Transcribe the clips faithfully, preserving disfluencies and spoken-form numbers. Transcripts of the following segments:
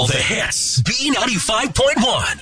the hits. B ninety-five point one.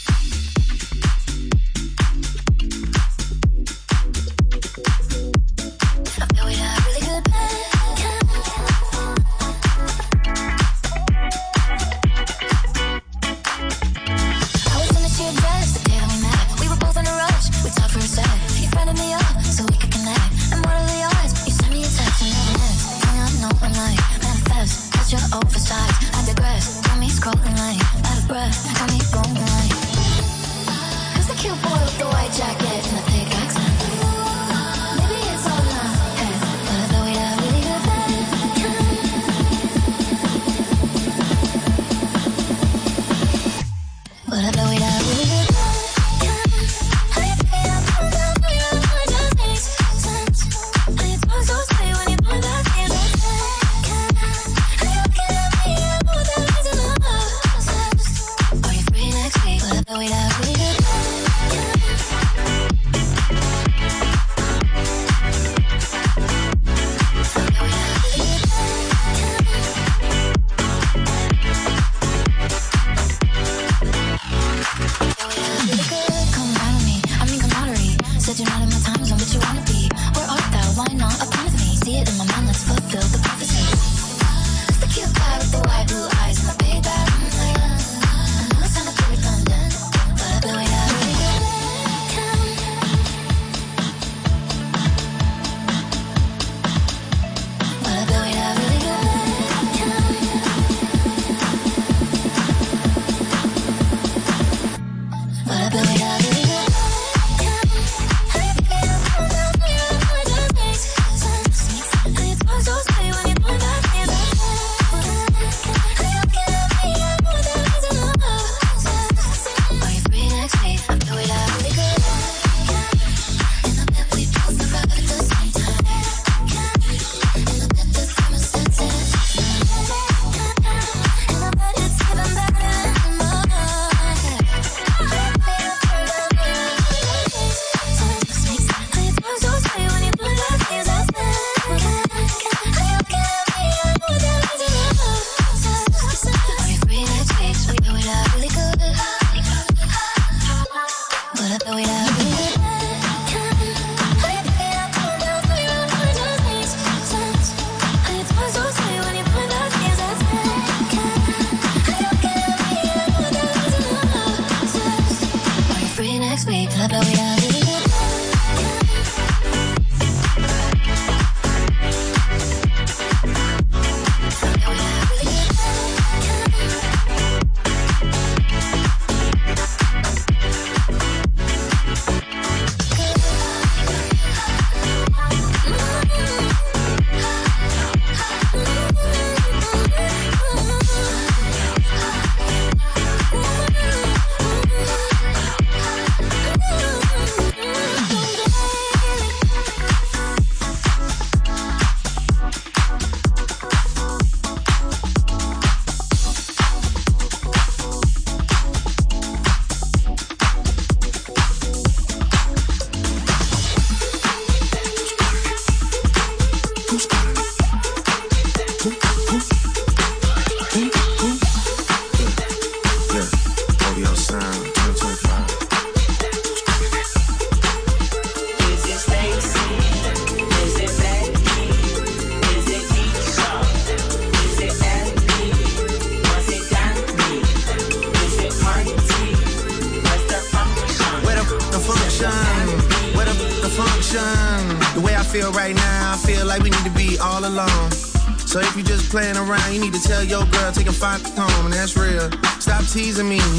Playing around, you need to tell your girl, take a five home, and that's real. Stop teasing me,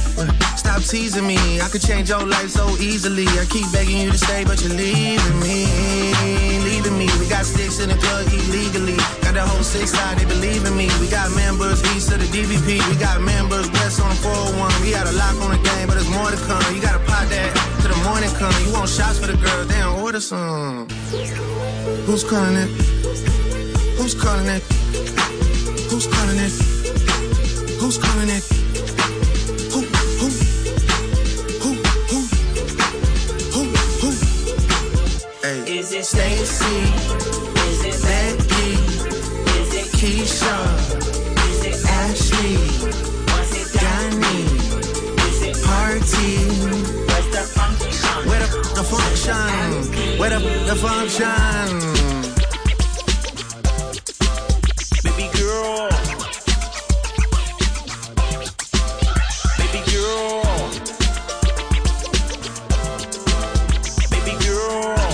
stop teasing me. I could change your life so easily. I keep begging you to stay, but you're leaving me, leaving me. We got sticks in the club illegally. Got the whole six side, they believe in me. We got members east of the D V P. We got members west on the four oh one. We got a lock on the game, but there's more to come. You gotta pot that till the morning come. You want shots for the girls, they don't order some. Who's calling it? Who's calling it? Who's calling it? Who's calling it? Who, who, who, who, who, who? Hey. Is it Stacy? Is it Becky? Is it Keisha? Is it Ashley? function? Where the, the function? Baby girl. Baby girl. Baby girl.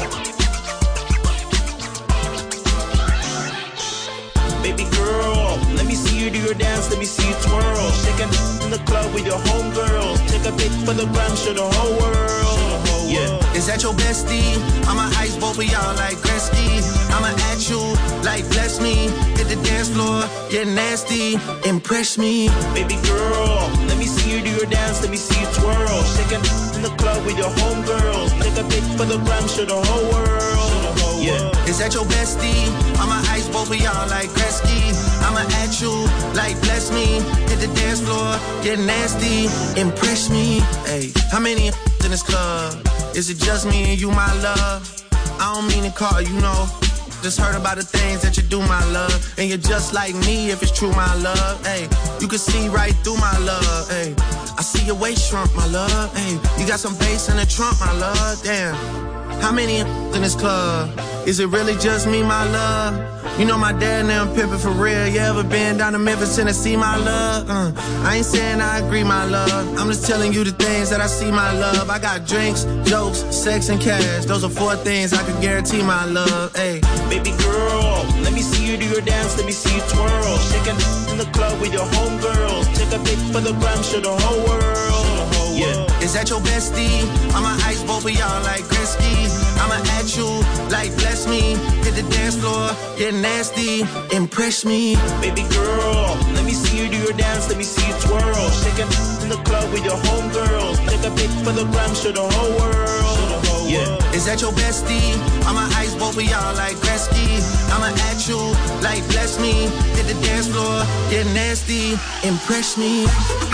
Baby girl. Let me see you do your dance, let me see you twirl. Shake it in the club with your homegirls. Take a pic for the gram, show the whole world. Yeah. Is that your bestie? I'ma ice both of y'all like Gretzky. I'ma at you like bless me. Hit the dance floor, get nasty, impress me. Baby girl, let me see you do your dance, let me see you twirl. Shake it in the club with your homegirls. Take a pic for the gram, show the whole world. Yeah. Is that your bestie? I'ma ice both of y'all like Gretzky. I'ma at you like bless me. Hit the dance floor, get nasty, impress me. Hey, how many in this club? Is it just me and you, my love? I don't mean to call you, know. Just heard about the things that you do, my love. And you're just like me if it's true, my love. Hey, you can see right through my love. Hey, I see your waist shrunk, my love. Hey, you got some bass in the trunk, my love. Damn. How many in this club? Is it really just me, my love? You know my dad and them pimpin' for real. You ever been down to Memphis, Tennessee, my love? Uh, I ain't saying I agree, my love. I'm just telling you the things that I see, my love. I got drinks, jokes, sex, and cash. Those are four things I can guarantee, my love. Hey, baby girl, let me see you do your dance, let me see you twirl. Shaking in the club with your homegirls. Take a pic for the gram, show the whole world. Yeah. Is that your bestie? I'ma ice both of y'all like Gretzky. I'ma at you like bless me. Hit the dance floor, get nasty, impress me. Baby girl, let me see you do your dance, let me see you twirl. Shaking in the club with your homegirls. Take a pic for the gram, show the whole world. Yeah. Is that your bestie? I'ma ice both of y'all like Gretzky. I'ma at you like bless me. Hit the dance floor, get nasty, impress me.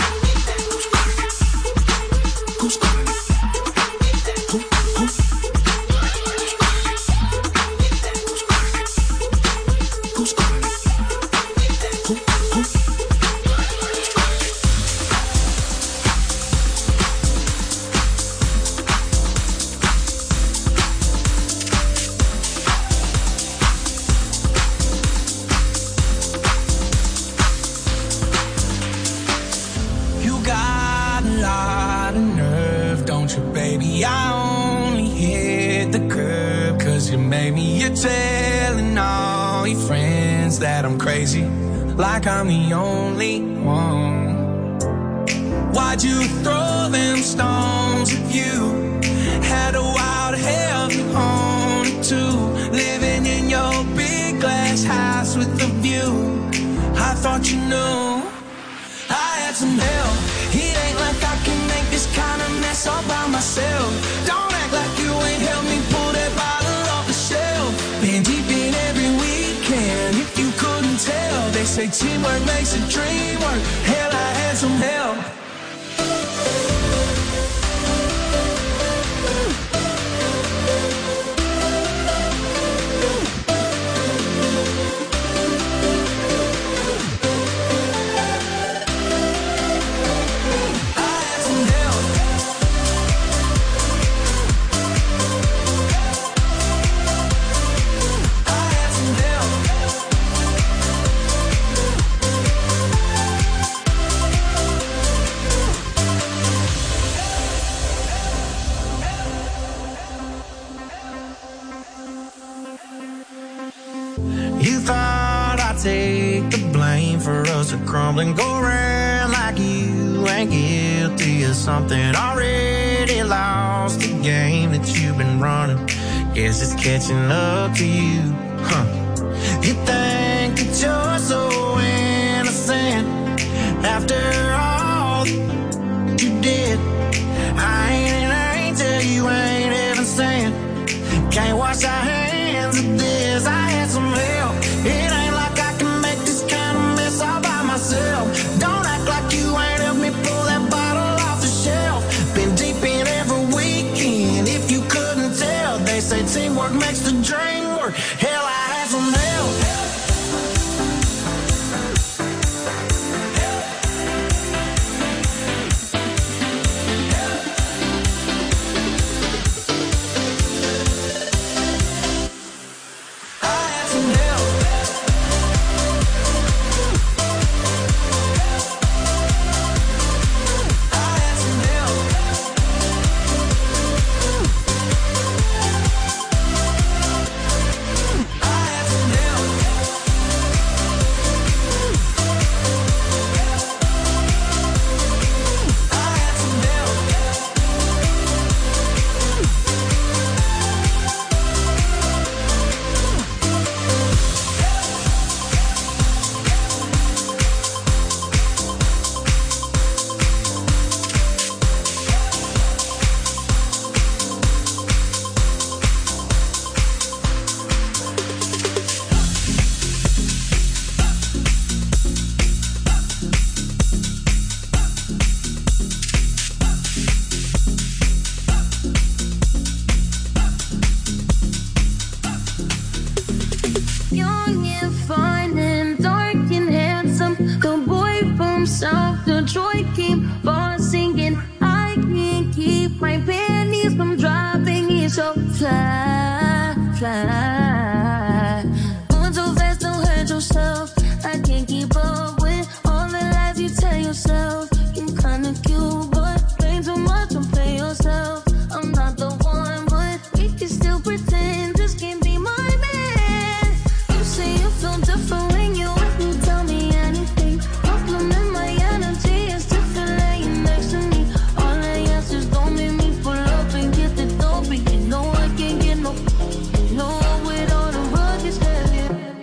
Who's calling? Who? Who? Who's calling? Who? Who? You got a lot of nerve, don't you, baby? I only hit the curb 'cause you made me. You're telling all your friends that I'm crazy, like I'm the only one. Why'd you throw them stones if you had a wild hell you owned too? Living in your big glass house with a view. I thought you knew I had some help. It ain't like I can make this kind of mess all by myself. Don't act like you ain't helped me pull that bottle off the shelf. Been deep in every weekend, if you couldn't tell. They say teamwork makes a dream work. Hell, I had some help. You thought I'd take the blame for us to crumble and go around like you ain't guilty of something. Already lost the game that you've been running. Guess it's catching up to you, huh? You think that you're so innocent after all you did. I ain't an angel, you ain't even saying. Can't wash our hands of this. I had some help. It ain't like I can make this kind of mess all by myself. Don't act like you ain't helped me pull that bottle off the shelf. Been deep in every weekend, if you couldn't tell. They say teamwork makes the dream work. Hell, I had some help. from South Detroit keep on singing. I can't keep my panties from dropping. It's so fly, fly. Going so fast, don't hurt yourself. I can't keep up with all the lies you tell yourself. You're kinda cute, but way too much, don't play yourself. I'm not the one, but we can still pretend this can't be my man. You say you feel different when you with me, tell me anything. Compliment my energy, it's different laying next to me. All I ask is don't make me pull up and get the dope. And you know I can't get no, no with all the rugged heavy.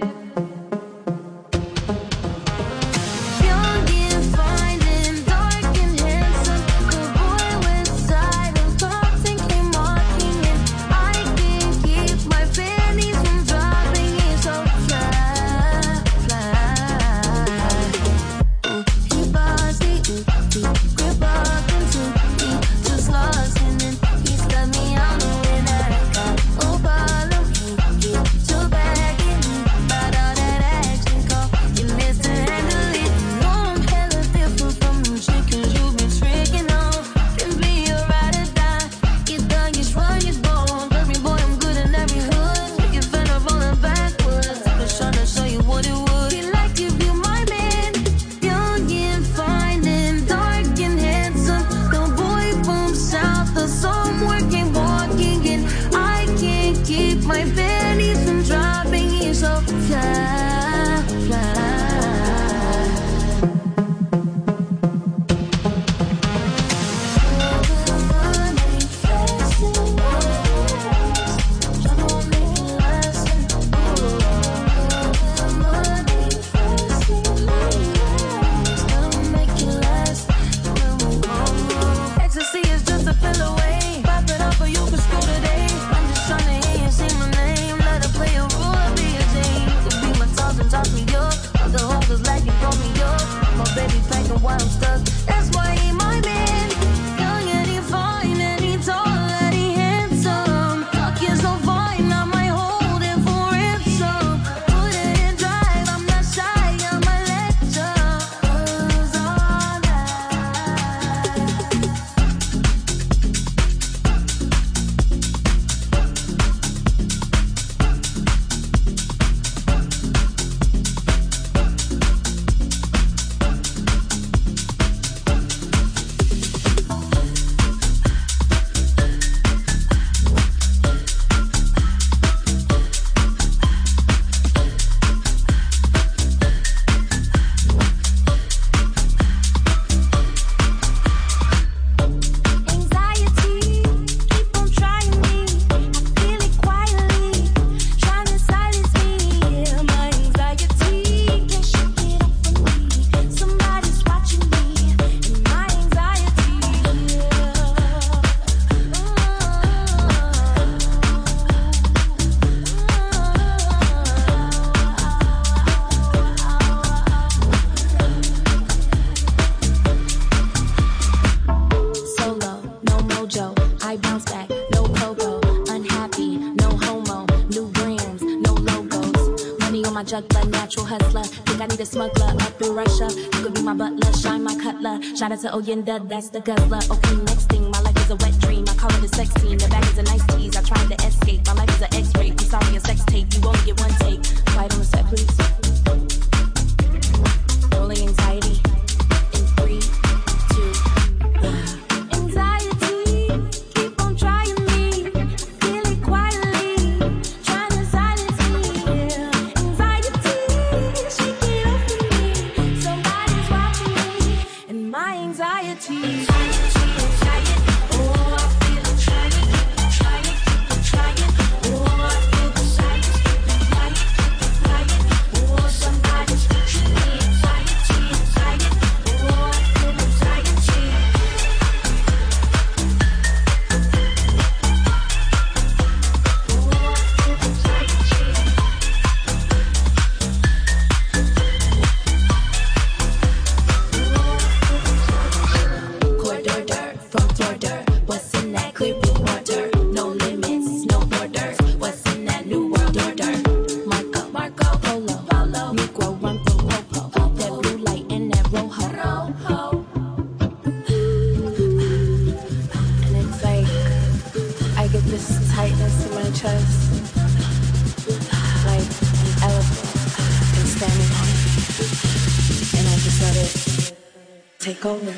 Young and fine and dark and handsome, the boy with side of thoughts and came walking in. I can't keep my panties from dropping. It's so fly, fly. Ooh, he bossy, ooh, he grip up into me, just lost in it. He stuck me out when I got no problem. He get too back in me, but all that action call, you miss to handle it. You know I'm hella different from them chickens you been tricking on. Can be a ride or die, get done, get strong, get bold. Every boy, I'm good in every hood. Make it fed up on the backwards. I was trying to show you what it would be like if you my man. Young and fine and dark and handsome, the boy from South, the somewhere came walking in. I can't keep my panties from dropping. He's so fly, fly. Ecstasy is just a pill away. Pop it up or you can screw today. I'm just trying to hear you say my name. Let her play a role, I'll be a Jane. Could be my toss and toss me up. Other holders like you throw me up. My baby packing while I'm stuck. That's why he my man. Young and he fine and he tall and he handsome. Talking so fine, I might hold it for ransom. Put it in drive, I'm not shy, I'm a lecture. Cause all that. Anxiety, keep on trying me. I feel it quietly, trying to silence me. Yeah, my anxiety can't shake it off from me. Somebody's watching me, and my anxiety. Solo, no mojo. I bounce back, no pogo. Unhappy, no homo. New brands, no logos. Money on my juggler, natural hustler. Think I need a smuggler up in Russia. You could be my butler, shine my cutler. Shout out to Oyenda, that's the guzzler. Okay, next thing, my life is a wet dream. I call it a sex scene. The bag is a nice tease. I tried to escape. My life is an X-ray. I'm sorry, a sex tape. You only get one take. Quiet on the set, please. Rolling anxiety. In three, two, one. Anxiety, keep on trying me. I feel it quietly, trying to silence me. Yeah. Anxiety, shake it off from me. Somebody's watching me, and my anxiety. Anxiety, anxiety. Oh, I feel it trying, keep on trying, keep on trying. Oh, I feel the silence, keep on flying, keep on flying. Oh, somebody's watching me. Anxiety, anxiety. Oh, I feel anxiety. Corridor, Take over.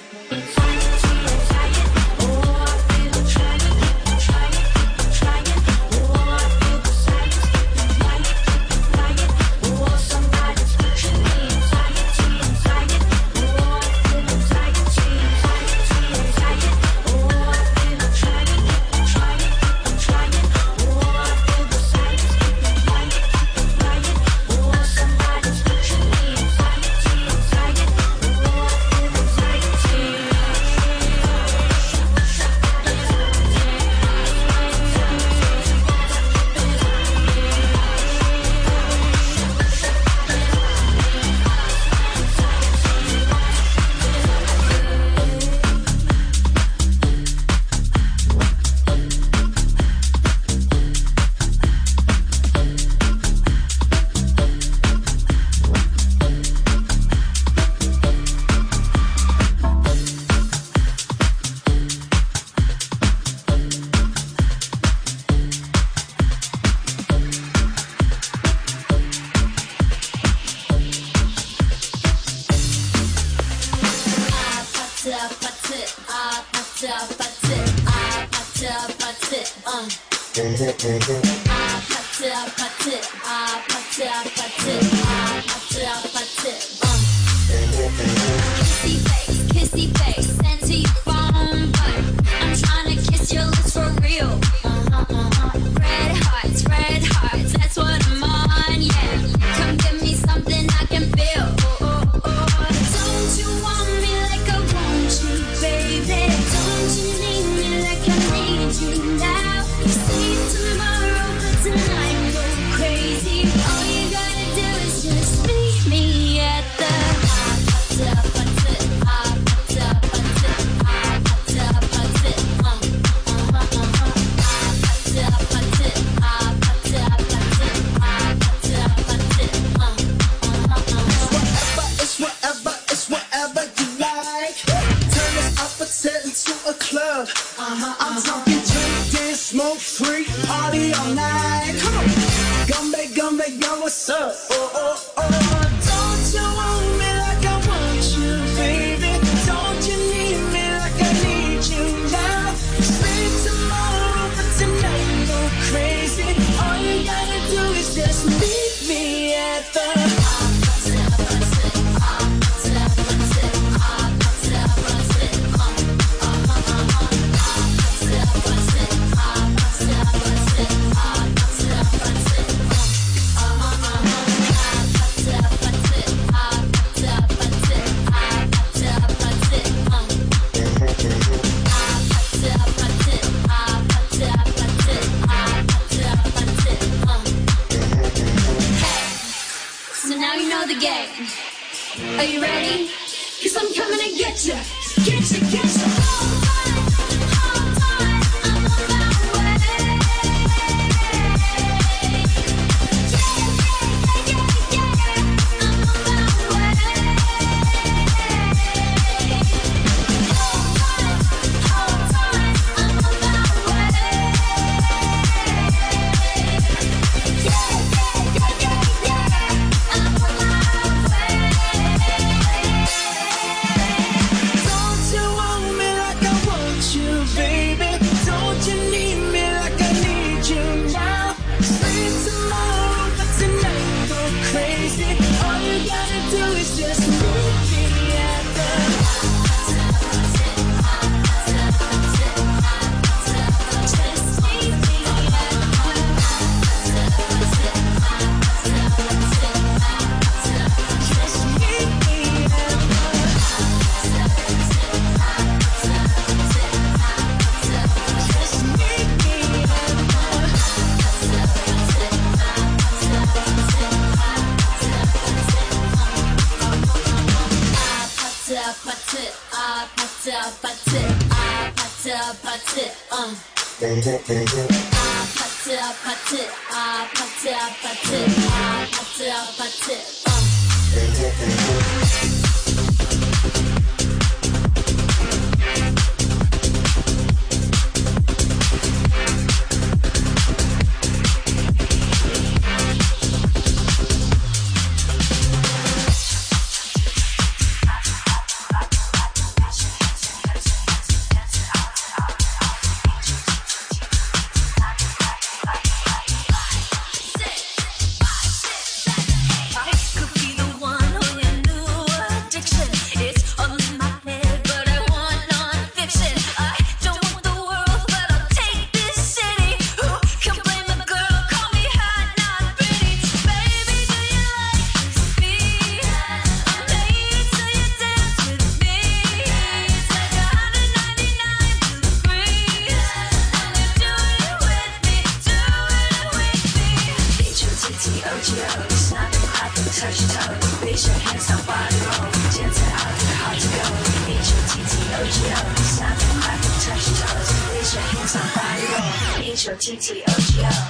H O T T O G O.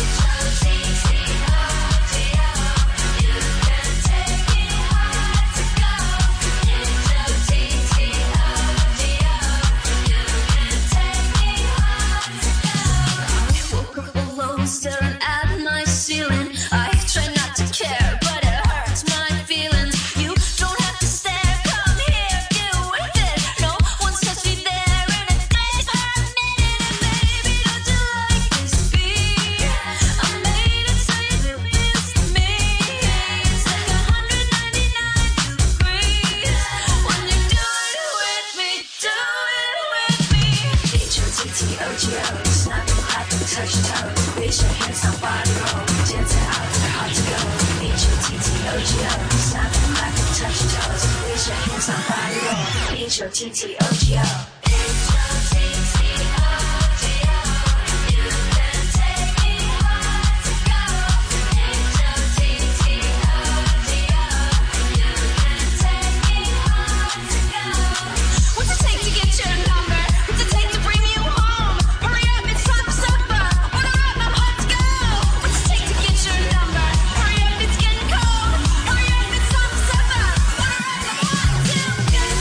Staring at my ceiling, I try not to care, but it hurts my feelings. You don't have to stare, come here, get with it. No one's touched me there in a day per minute. And baby, don't you like this beat? I made it so you miss me. It's like one hundred ninety-nine degrees when you do it with me, do it with me. H O T T O G O, snap and clap and touch toes. Raise your hands, now body roll. Dance it out, they're hard to go. H O T T O G O. Snap and clap and touch your toes. Raise your hands, now body roll. H O T T O G O. H O T T O G O. You can take me hard to go. H O T T O G O. You can take me hard to go. What's it take to get your number? What's it take to bring you home? Hurry up, it's time for supper. Order up, I'm hot to go. What's it take to get your number? Hurry up, it's getting cold. Hurry up, it's time for supper. Order up, I'm hot to go.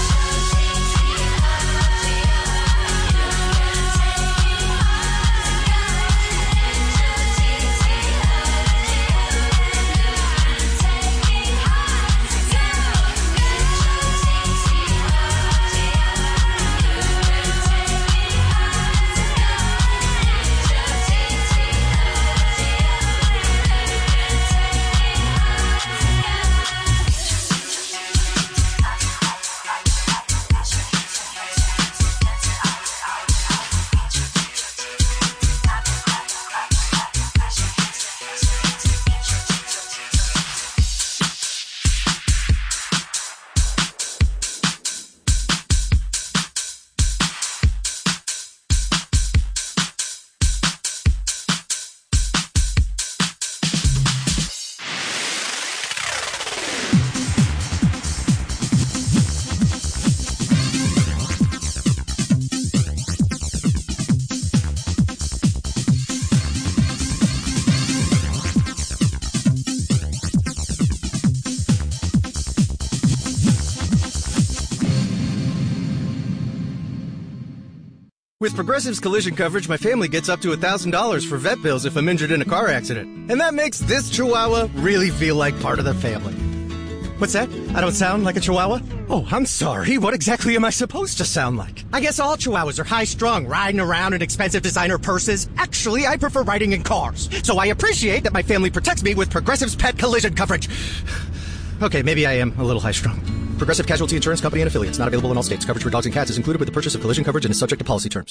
With Progressive's collision coverage, my family gets up to one thousand dollars for vet bills if I'm injured in a car accident. And that makes this Chihuahua really feel like part of the family. What's that? I don't sound like a Chihuahua? Oh, I'm sorry. What exactly am I supposed to sound like? I guess all Chihuahuas are high-strung, riding around in expensive designer purses. Actually, I prefer riding in cars. So I appreciate that my family protects me with Progressive's pet collision coverage. Okay, maybe I am a little high-strung. Progressive Casualty Insurance Company and Affiliates. Not available in all states. Coverage for dogs and cats is included with the purchase of collision coverage and is subject to policy terms.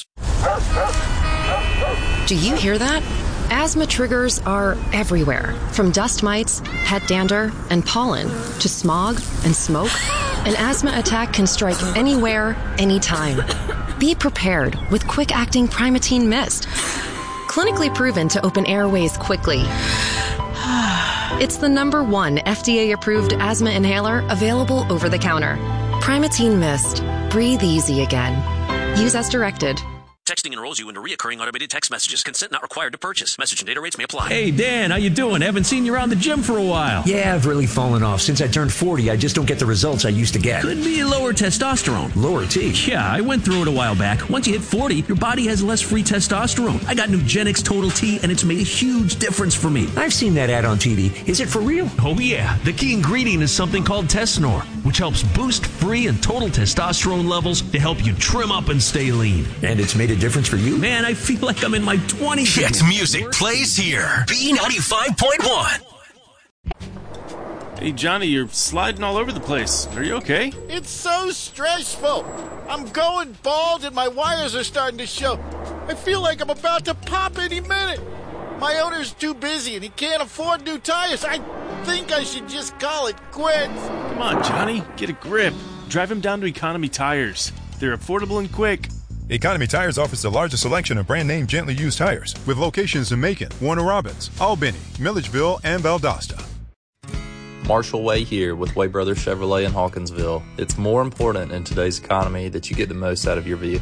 Do you hear that? Asthma triggers are everywhere. From dust mites, pet dander, and pollen to smog and smoke. An asthma attack can strike anywhere, anytime. Be prepared with quick-acting Primatene Mist. Clinically proven to open airways quickly. It's the number one F D A-approved asthma inhaler available over the counter. Primatene Mist. Breathe easy again. Use as directed. Texting enrolls you into recurring automated text messages. Consent not required to purchase. Message and data rates may apply. Hey, Dan, how you doing? Haven't seen you around the gym for a while. Yeah, I've really fallen off. Since I turned forty, I just don't get the results I used to get. Could be lower testosterone. Lower T? Yeah, I went through it a while back. Once you hit forty, your body has less free testosterone. I got Nugenix Total T, and it's made a huge difference for me. I've seen that ad on T V. Is it for real? Oh, yeah. The key ingredient is something called Tesnor, which helps boost free and total testosterone levels to help you trim up and stay lean. And it's made a difference for you? Man, I feel like I'm in my twenties. Hit music plays here. B ninety-five point one. Hey, Johnny, you're sliding all over the place. Are you okay? It's so stressful. I'm going bald and my wires are starting to show. I feel like I'm about to pop any minute. My owner's too busy and he can't afford new tires. I think I should just call it quits. Come on, Johnny, get a grip. Drive him down to Economy Tires. They're affordable and quick. Economy Tires offers the largest selection of brand-name gently used tires, with locations in Macon, Warner Robins, Albany, Milledgeville, and Valdosta. Marshall Way here with Way Brothers Chevrolet in Hawkinsville. It's more important in today's economy that you get the most out of your vehicle.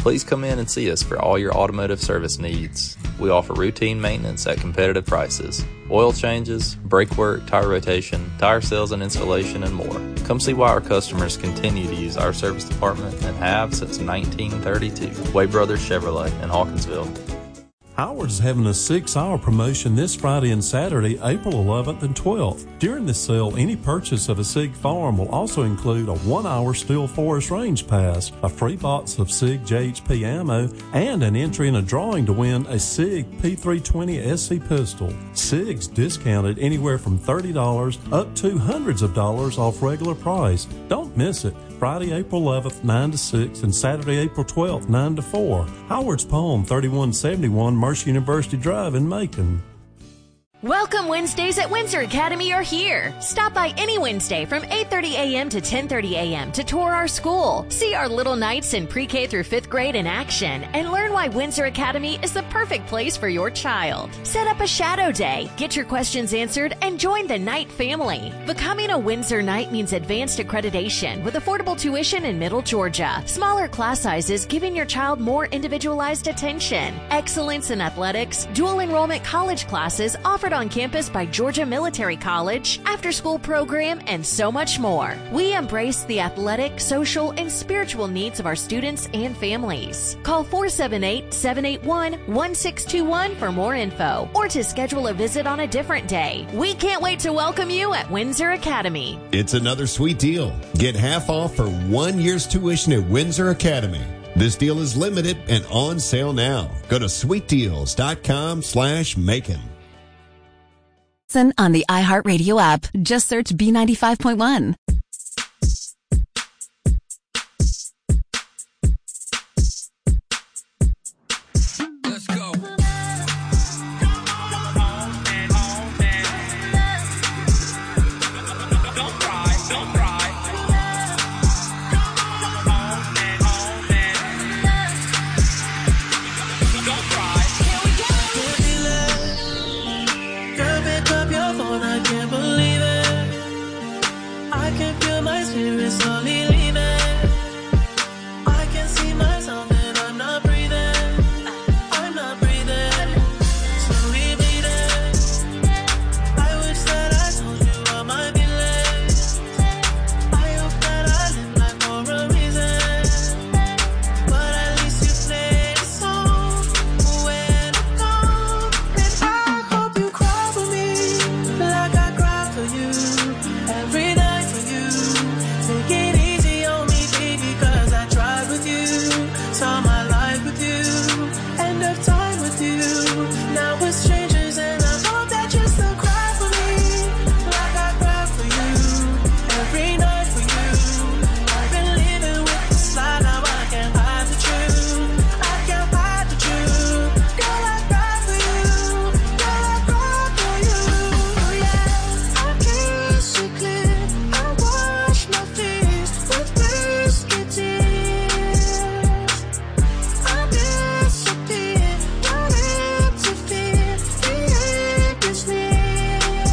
Please come in and see us for all your automotive service needs. We offer routine maintenance at competitive prices, oil changes, brake work, tire rotation, tire sales and installation, and more. Come see why our customers continue to use our service department and have since nineteen thirty-two. Wade Brothers Chevrolet in Hawkinsville. Howard is having a six-hour promotion this Friday and Saturday, April eleventh and twelfth. During this sale, any purchase of a SIG farm will also include a one-hour Steel Forest Range Pass, a free box of SIG J H P ammo, and an entry in a drawing to win a SIG P three twenty S C pistol. SIG's discounted anywhere from thirty dollars up to hundreds of dollars off regular price. Don't miss it. Friday, April eleventh, nine to six, and Saturday, April twelfth, nine to four. Howard's Palm, thirty-one seventy-one Mercer University Drive in Macon. Welcome Wednesdays at Windsor Academy are here. Stop by any Wednesday from eight thirty a.m. to ten thirty a.m. to tour our school, see our little knights in pre-K through fifth grade in action, and learn why Windsor Academy is the perfect place for your child. Set up a shadow day, get your questions answered, and join the Knight family. Becoming a Windsor Knight means advanced accreditation with affordable tuition in Middle Georgia, smaller class sizes giving your child more individualized attention, excellence in athletics, dual enrollment college classes offered on campus by Georgia Military College, after-school program, and so much more. We embrace the athletic, social, and spiritual needs of our students and families. Call four seven eight, seven eight one, one six two one for more info or to schedule a visit on a different day. We can't wait to welcome you at Windsor Academy. It's another sweet deal. Get half off for one year's tuition at Windsor Academy. This deal is limited and on sale now. Go to sweet deals dot com slash Macon. Listen on the iHeartRadio app. Just search B ninety-five point one. Let's go. Don't cry, don't cry. Don't cry. Here we go. Girl, pick up your phone, I can't believe it. I can feel my spirit slowly leaving. I can see myself and I'm not breathing. I'm not breathing. Slowly bleeding. I wish that I told you all my feelings. I hope that I live life for a reason. But at least you played a song when I'm gone. And I hope you cry for me like I cry for you. Every night for you. Take it easy on me, baby, cause I tried with you. Saw my life with you. End of time with you. Now we're strangers and I hope that you still cry for me like I cry for you. Every night for you. I've been living with this lie, now I can't hide the truth. I can't hide the truth. Girl, I cry for you. Girl, I cry for you. Yeah, I can't see clear. I wash my fears with whiskey tears. I disappear, not empty fear. The ink is near.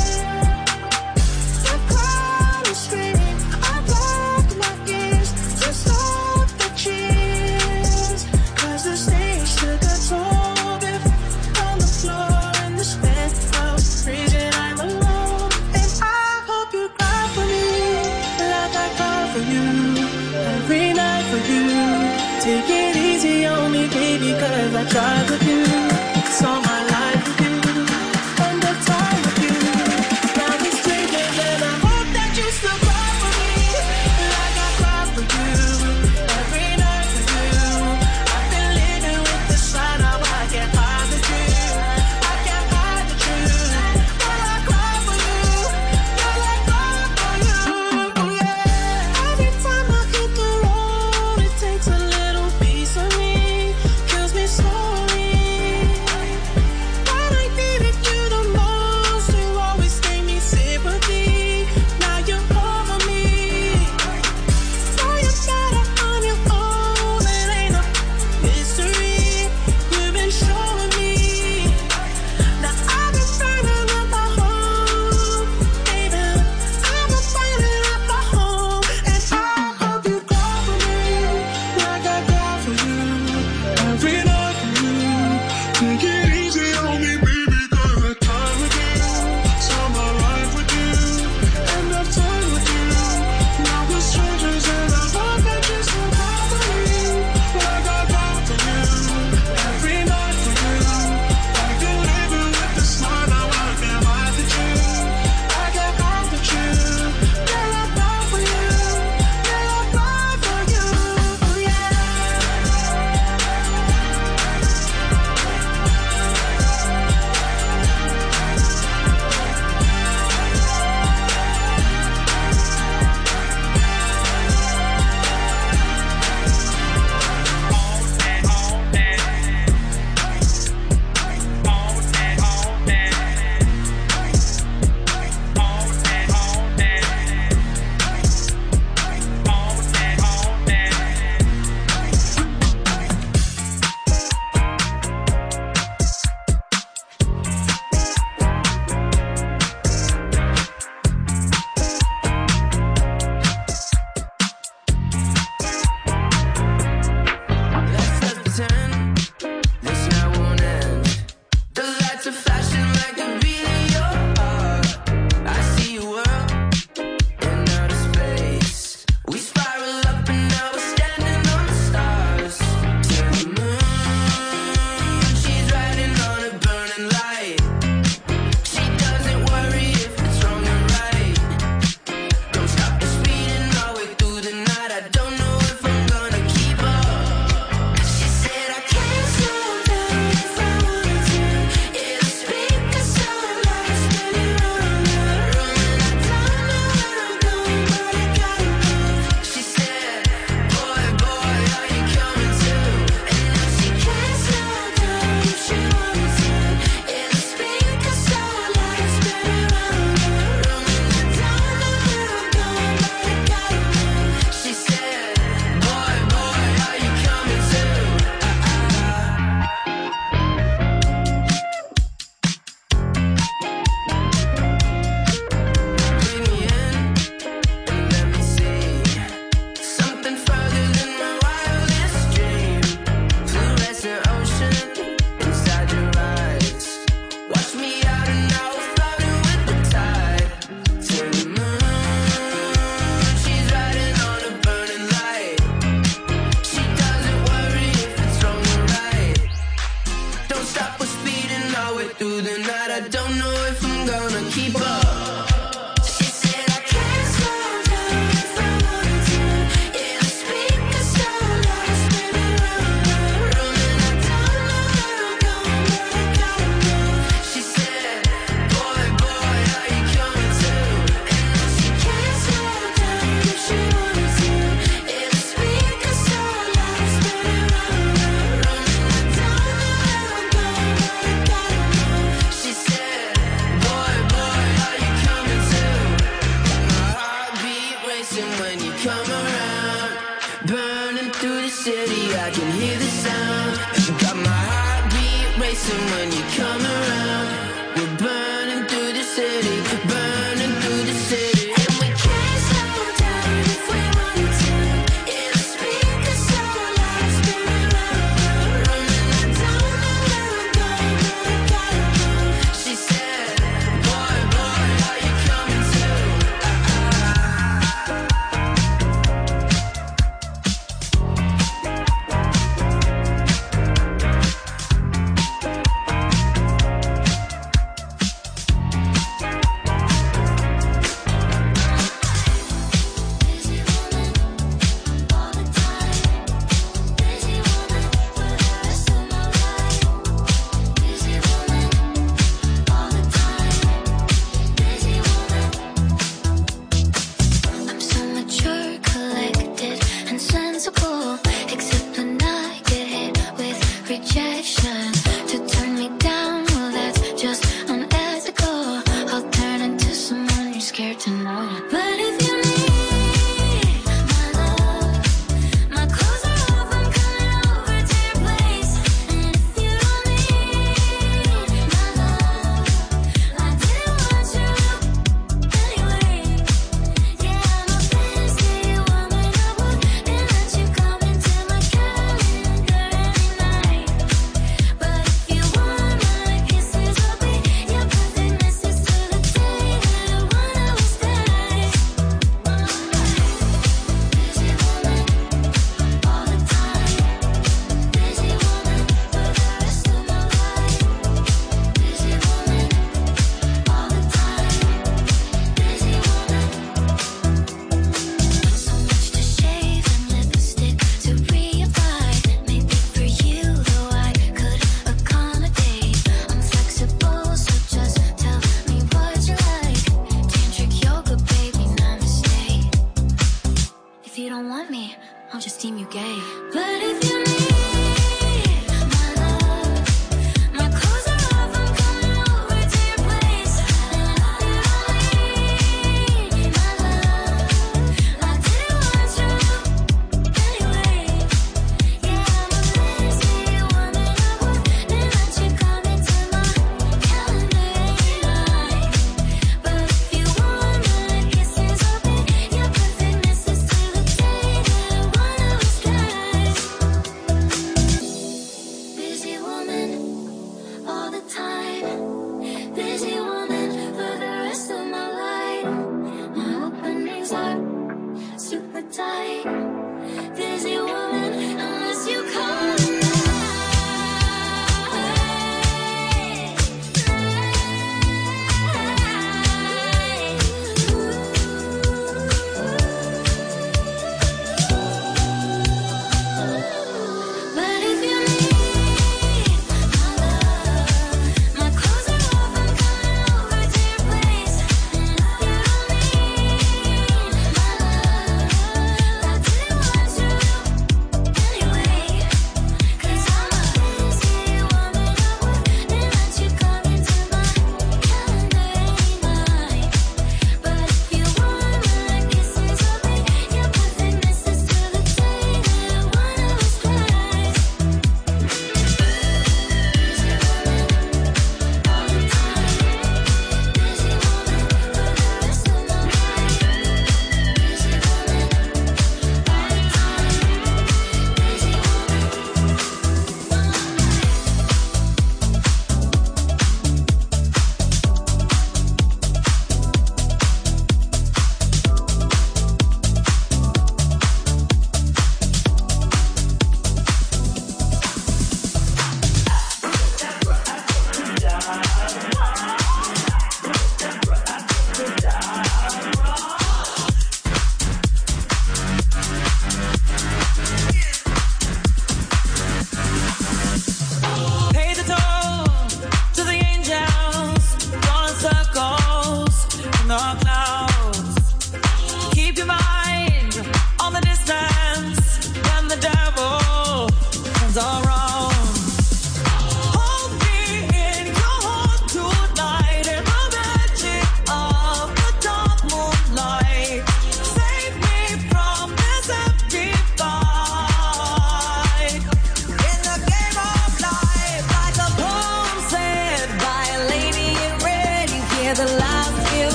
I cry and scream. I block my ears to stop the cheers. Cause the stage took a toll. If on the floor in this penthouse, freezing, I'm alone. And I hope you cry for me like I cry for you. Every night for you. Take it easy on me, baby, cause I tried with you. Saw my life with you. End of time with you. Now we strangers and I hope that you still cry for me like I cry for you. Every night for you. I've been living with this lie, now I can't hide the truth. I can't hide the truth. Girl, I cry for you. Girl, I cry for you. Yeah. Every time I hit the road, it takes a little piece of me. Kills me slowly. city, I can hear the sound. Got my heartbeat racing when you come around. We're burning through the city, burning through the city. And we can't slow down if we want to. Yeah, the speakers so loud, spinning round, round. And I don't know where I'm going, but I gotta move. She said, boy, boy, are you coming too? I'm so mature, collected, and sensible. Except when I get hit with rejection. To turn me down, well, that's just unethical. I'll turn into someone you're scared to know. But if you need my love, my clothes are off, I'm coming over to your place. And if you don't need my love, I didn't want you anyway. Yeah, I'm a fantasy woman. I wouldn't let you come into my calendar every night. But if you want my kisses, I'll be your perfect missus to the day that I wanna was dead. Busy woman, all the time. Busy woman for the rest of my life. Busy woman, all the time. Busy woman. So much to shave and lipstick to reapply. Maybe for you, though I could accommodate. I'm flexible, so just tell me what you like. Tantric yoga, baby, namaste. If you don't want me, I'll just deem you gay. But if you need my love, my clothes are off, I'm coming over to your place. And if you don't need my love, I didn't want you anyway. Yeah, I'm a fantasy woman. I wouldn't let you come into my calendar every night. But if you want my kisses, I'll be your perfect missus to the day that I wanna was dead.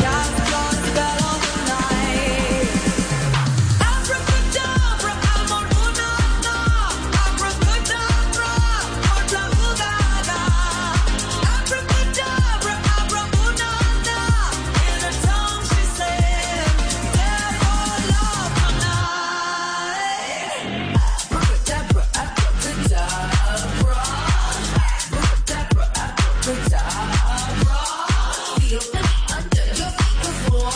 Feel it under your feet before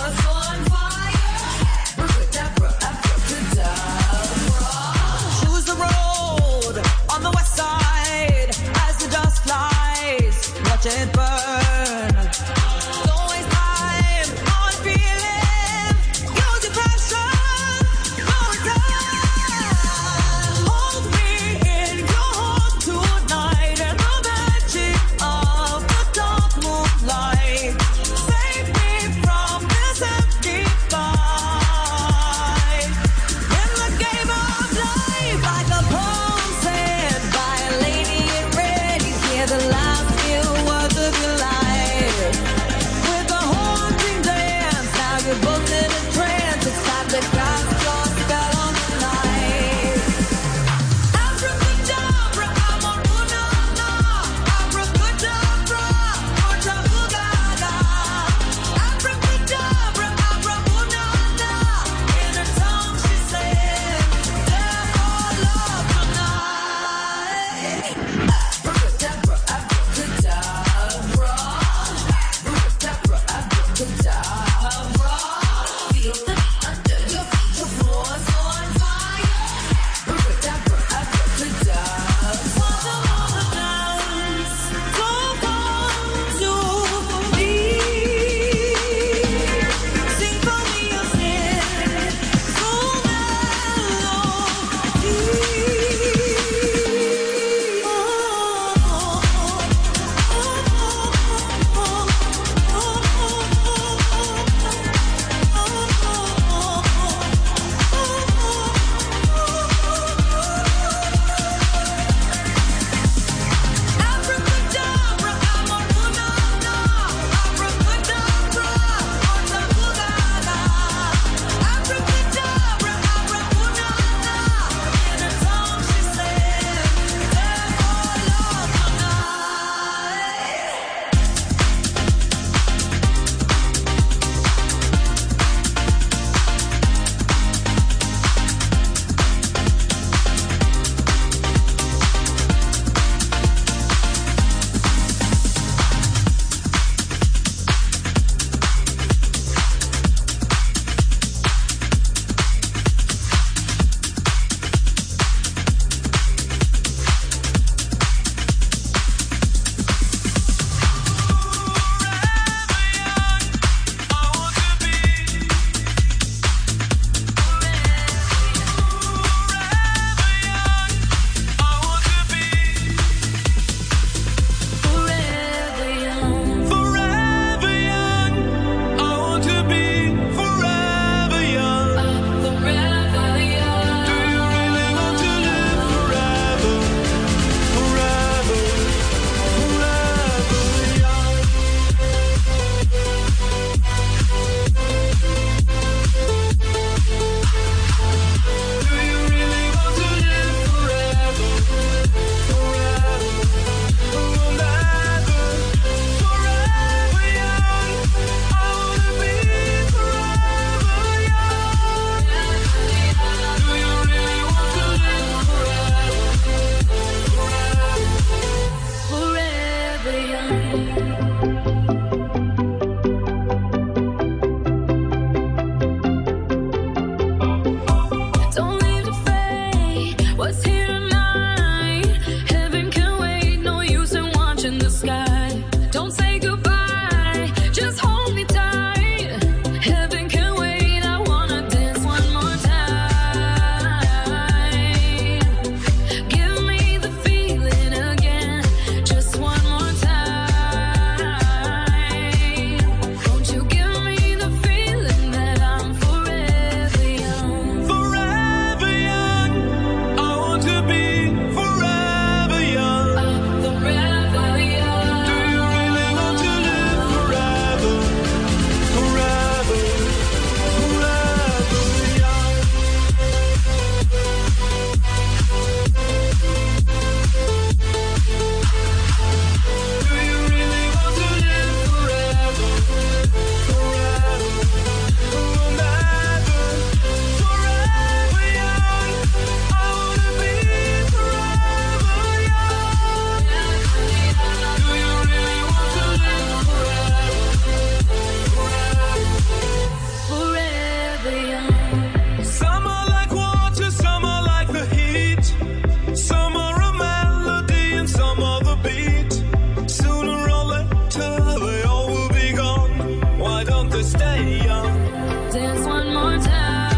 stay young. Dance one more time.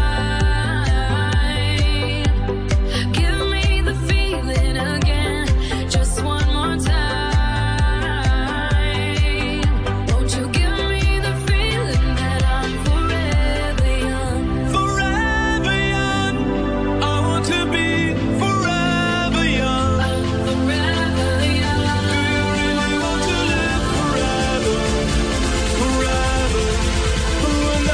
Give me the feeling again. Just one more time. Won't you give me the feeling that I'm forever young? Forever young. I want to be forever young. I'm forever young. Do you really want to live forever? Forever. And I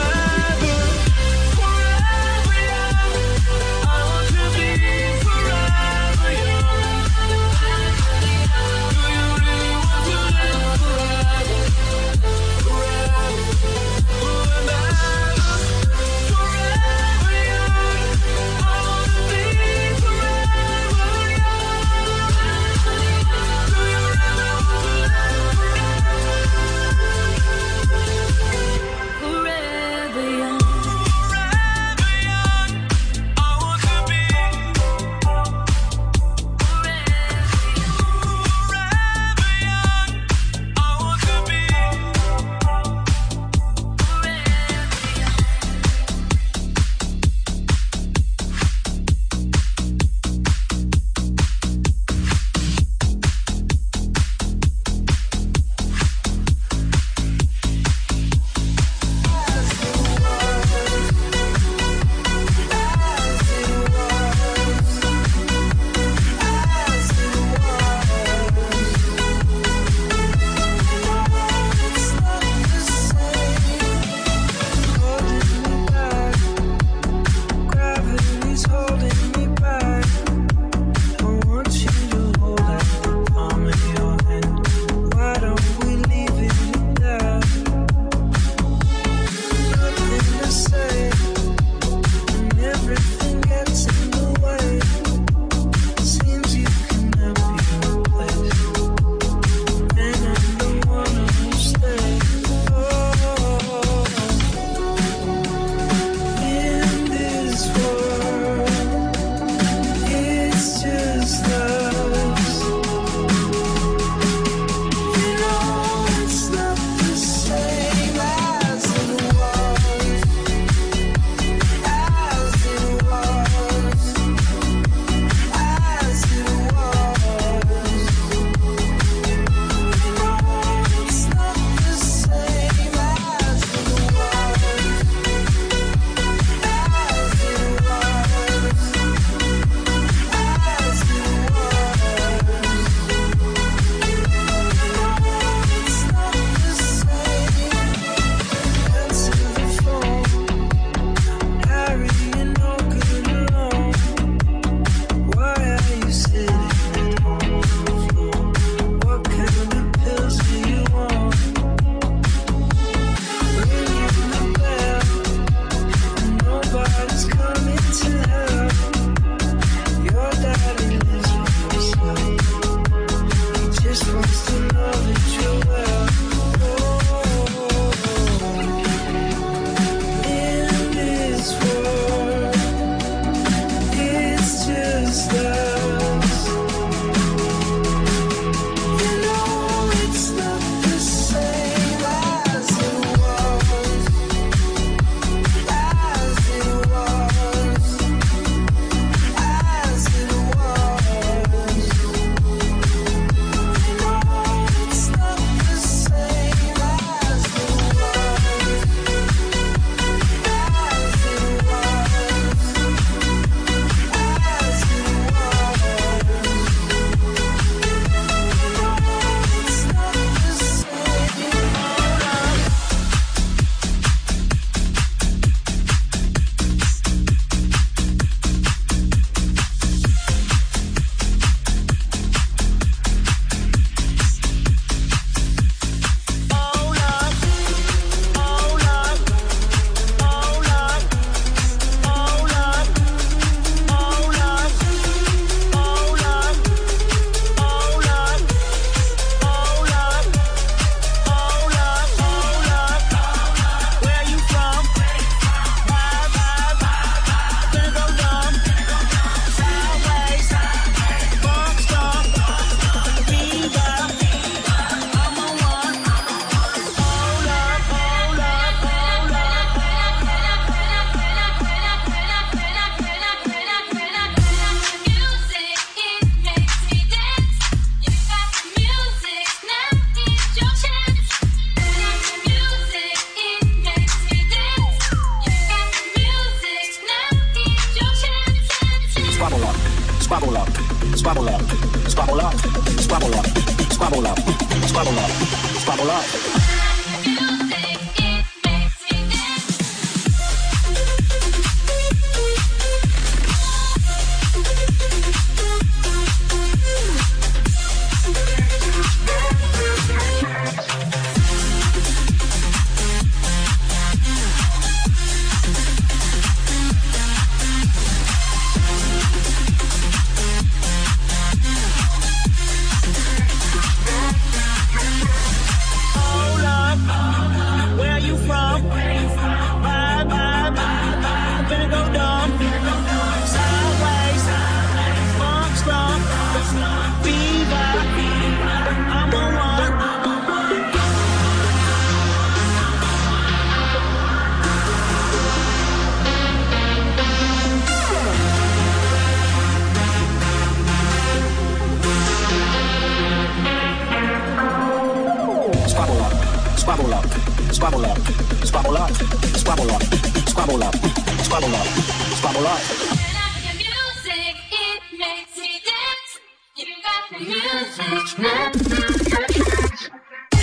Squabble up, squabble up, squabble up, squabble up, squabble up, squabble up, squabble up. Squabble up, squabble up, squabble up, squabble up, squabble up, squabble up, squabble up. Music, it makes me dance. You got the music.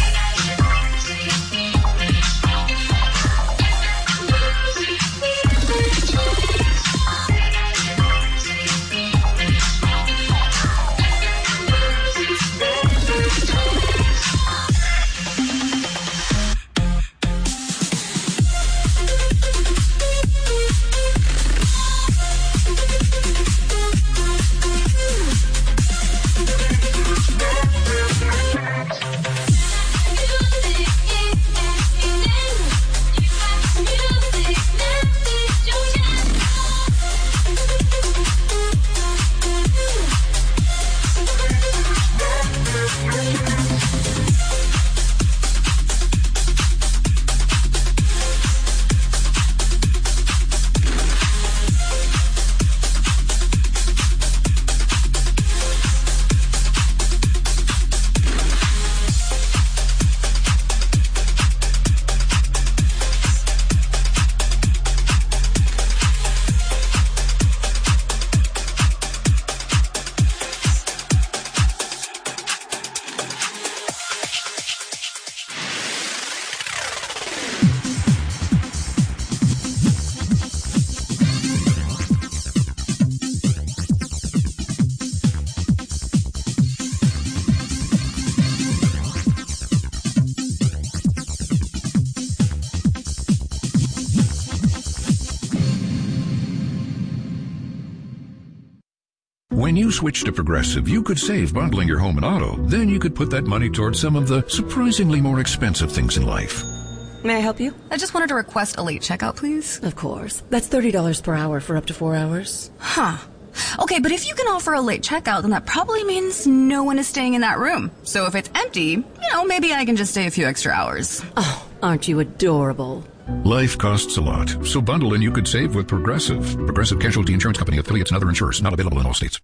When you switch to Progressive, you could save bundling your home and auto. Then you could put that money towards some of the surprisingly more expensive things in life. May I help you? I just wanted to request a late checkout, please. Of course. That's thirty dollars per hour for up to four hours. Huh. Okay, but if you can offer a late checkout, then that probably means no one is staying in that room. So if it's empty, you know, maybe I can just stay a few extra hours. Oh, aren't you adorable? Life costs a lot, so bundle and you could save with Progressive. Progressive Casualty Insurance Company, affiliates, and other insurers. Not available in all states.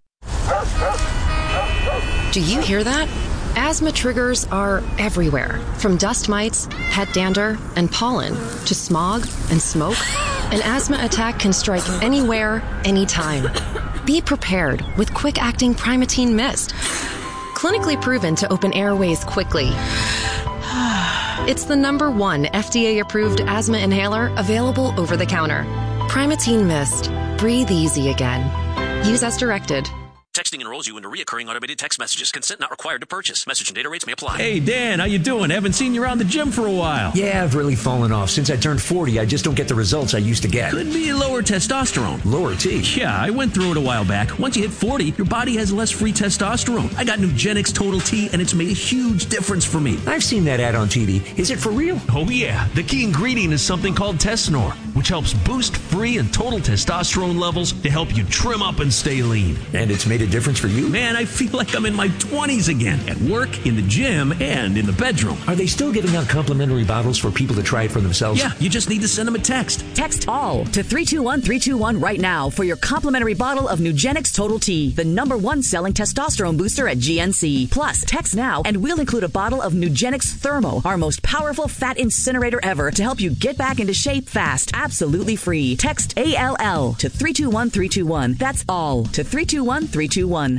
Do you hear that? Asthma triggers are everywhere, from dust mites, pet dander, and pollen, to smog and smoke. An asthma attack can strike anywhere, anytime. Be prepared with quick-acting Primatene Mist. Clinically proven to open airways quickly. It's the number one F D A-approved asthma inhaler available over the counter. Primatene Mist. Breathe easy again. Use as directed. Texting enrolls you into recurring automated text messages. Consent not required to purchase. Message and data rates may apply. Hey, Dan, how you doing? Haven't seen you around the gym for a while. Yeah, I've really fallen off. Since I turned forty, I just don't get the results I used to get. Could be lower testosterone. Lower T? Yeah, I went through it a while back. Once you hit forty, your body has less free testosterone. I got Nugenix Total T, and it's made a huge difference for me. I've seen that ad on T V. Is it for real? Oh, yeah. The key ingredient is something called Tesnor, which helps boost free and total testosterone levels to help you trim up and stay lean. And it's made a difference for you? Man, I feel like I'm in my twenties again, at work, in the gym, and in the bedroom. Are they still giving out complimentary bottles for people to try it for themselves? Yeah, you just need to send them a text. Text ALL to three two one three two one right now for your complimentary bottle of Nugenix Total T, the number one selling testosterone booster at G N C. Plus, text now and we'll include a bottle of Nugenix Thermo, our most powerful fat incinerator ever, to help you get back into shape fast, absolutely free. Text A L L to three two one three two one. That's all to three two one three two one. two one.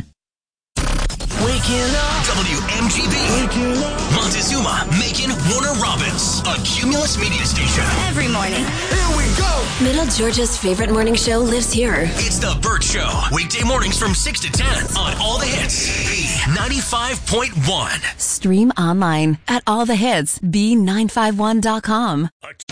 Waking up. W M G B. Waking up. Montezuma, Macon, Warner Robins. A Cumulus media station. Every morning. Here we go. Middle Georgia's favorite morning show lives here. It's The Burt Show. Weekday mornings from six to ten on All the Hits. B ninety-five point one. Stream online at all the hits b nine five one dot com.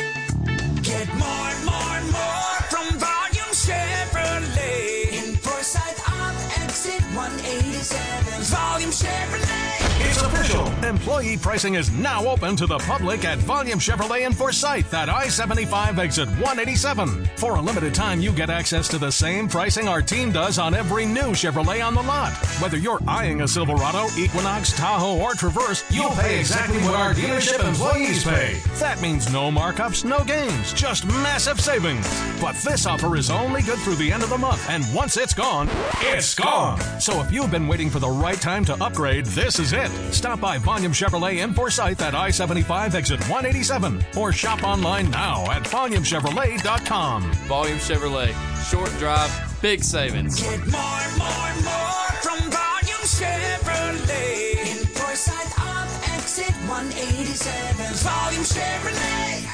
Get more, more, more from Volume Chevrolet. In Forsyth on exit one eighty-seven. Volume Chevrolet. It's official. Employee pricing is now open to the public at Volume Chevrolet in Forsyth at I seventy-five exit one eighty-seven. For a limited time, you get access to the same pricing our team does on every new Chevrolet on the lot. Whether you're eyeing a Silverado, Equinox, Tahoe, or Traverse, you'll pay exactly what our dealership employees pay. That means no markups, no gains, just massive savings. But this offer is only good through the end of the month, and once it's gone, it's gone. So if you've been waiting for the right time to upgrade, this is it. Stop by Volume Chevrolet in Forsyth at I seventy-five exit one eighty-seven or shop online now at volume chevrolet dot com. Volume Chevrolet. Short drive, big savings. Get more, more, more from Volume Chevrolet. In Forsyth on exit one eighty-seven. Volume Chevrolet.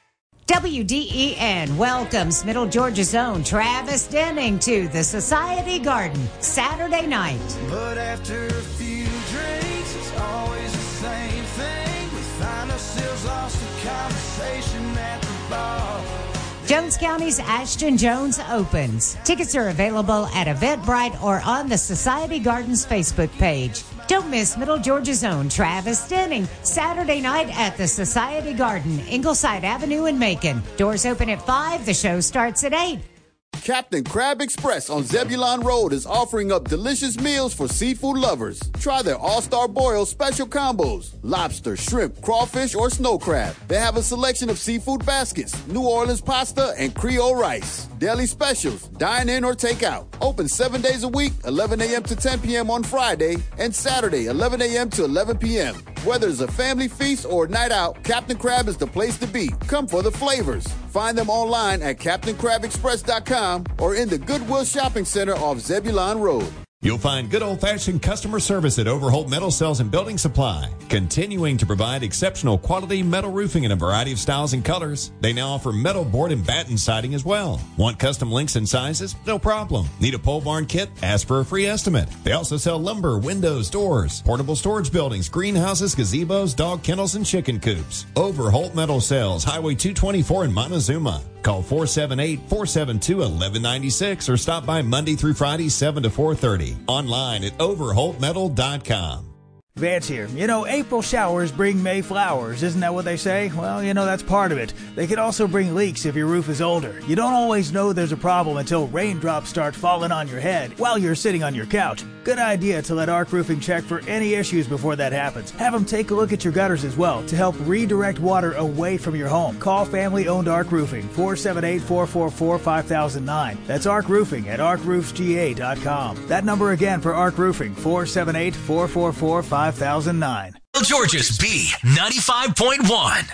W D E N welcomes Middle Georgia's own Travis Denning to the Society Garden Saturday night. But after a few drinks, it's always the same thing. We find ourselves lost in conversation at the bar. Jones County's Ashton Jones opens. Tickets are available at Eventbrite or on the Society Gardens Facebook page. Don't miss Middle Georgia's own Travis Denning, Saturday night at the Society Garden, Ingleside Avenue in Macon. Doors open at five. The show starts at eight. Captain Crab Express on Zebulon Road is offering up delicious meals for seafood lovers. Try their All-Star Boil special combos. Lobster, shrimp, crawfish, or snow crab. They have a selection of seafood baskets, New Orleans pasta, and Creole rice. Daily specials, dine in or take out. Open seven days a week, eleven a.m. to ten p.m. on Friday, and Saturday, eleven a.m. to eleven p.m. Whether it's a family feast or night out, Captain Crab is the place to be. Come for the flavors. Find them online at captain crab express dot com or in the Goodwill Shopping Center off Zebulon Road. You'll find good old-fashioned customer service at Overholt Metal Sales and Building Supply, continuing to provide exceptional quality metal roofing in a variety of styles and colors. They now offer metal board and batten siding as well. Want custom links and sizes? No problem. Need a pole barn kit? Ask for a free estimate. They also sell lumber, windows, doors, portable storage buildings, greenhouses, gazebos, dog kennels, and chicken coops. Overholt Metal Sales, Highway two twenty-four in Montezuma. Call four seven eight, four seven two, one one nine six or stop by Monday through Friday, seven to four thirty. Online at overholt metal dot com. Vance here. You know, April showers bring May flowers. Isn't that what they say? Well, you know, that's part of it. They can also bring leaks if your roof is older. You don't always know there's a problem until raindrops start falling on your head while you're sitting on your couch. Good idea to let Arc Roofing check for any issues before that happens. Have them take a look at your gutters as well to help redirect water away from your home. Call family-owned Arc Roofing, four seven eight, four four four, five thousand nine. That's Arc Roofing at arc roofs g a dot com. That number again for Arc Roofing, four seven eight, four four four, five thousand nine. Georgia's B ninety-five point one.